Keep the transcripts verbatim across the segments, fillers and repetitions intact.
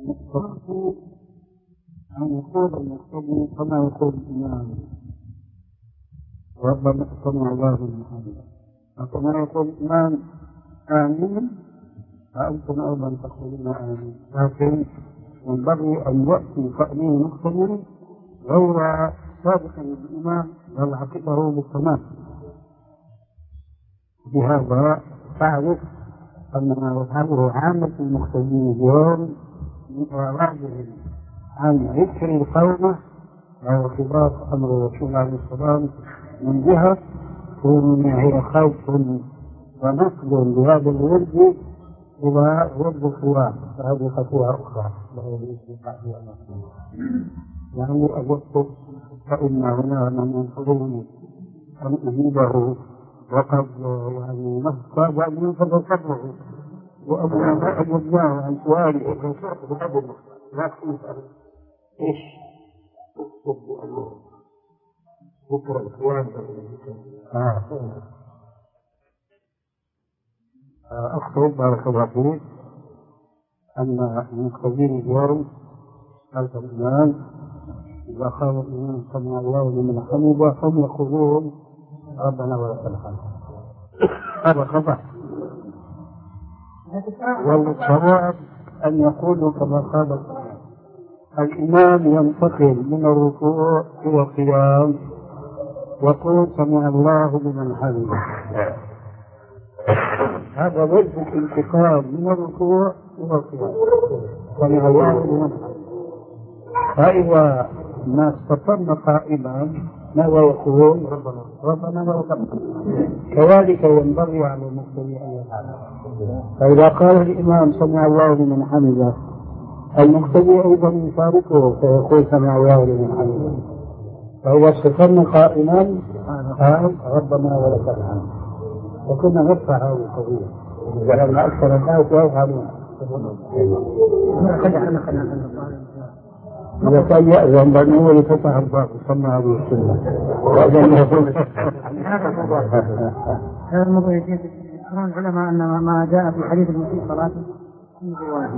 الصلاة أن يقول المقتدي كما يقول الإمام ربنا سمع الله لمن حمده، وكما يقول الإمام آمين فأنتم أيضا تقولون آمين، لكن ينبغي أن يأتي تأمين المقتدي غير سابقا للإمام بل عقبه بالتمام. بهذا تعرف أن ما يفعله عامة المقتدين اليوم من إعراضهم عن ذكر القومة أو خلاف أمر الرسول عليه السلام من جهة ومن خوف ونقل بهذا الورد إلى ورد الخلاف، فهذه خطوة أخرى يعني أجبت فإن هنا من ينفذني أن أجيبه وقد يعني نفسه يعني ينفذ صدره وأبونا ما أجبناه عن سؤالي وكنت بهذا المختار لكن يسأل إيش أكتب بأنه ذكر الإخوان أكتب بارك الله فيك أن المقتدين اليوم خلف الإمام إذا قال الإمام سمع الله لمن حمده هم يقولون ربنا ولك الحمد، هذا خطأ. والصواب أن يقولوا كما قال الإمام ينتقل من الركوع إلى القيام ويقول سمع الله لمن حمده، هذا وجه الانتقال من الركوع إلى القيام سمع الله لمن حمده. فإذا ما استقر قائما ماذا يقول ربنا ربنا ولك الحمد، كذلك ينبغي على المقتدي أن يفعل. فإذا قال الإمام سمع الله لمن حمده المقتدي أيضا يشاركه فيقول سمع الله لمن حمده، فإذا استقرنا قائما قال ربنا ولك الحمد، وكنا نرفع هذه القضية لأن أكثر الناس يفعلون. إذا كان يأذن بأنه يفتح الباب وسمع هذه السنة وأذن يقول هذا الموضوع يجب يذكرون العلماء أن ما جاء في حديث المسيء صلاته فيه واجب،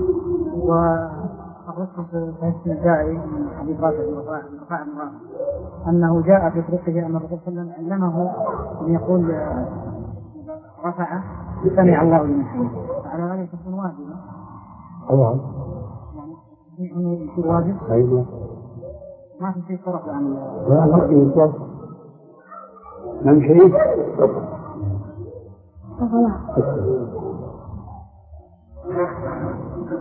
والرسول في حديث الجائي من حديث رافع بن رفاعة أنه جاء في طريقه أن الرسول صلى الله عليه وسلم علمه أن يقول رفع سمع الله لمن حمده، فعلى ذلك تكون واجبة. أيوة يعني في واجب أيوة ما في شيء فرق عن لا ما في شيء نمشي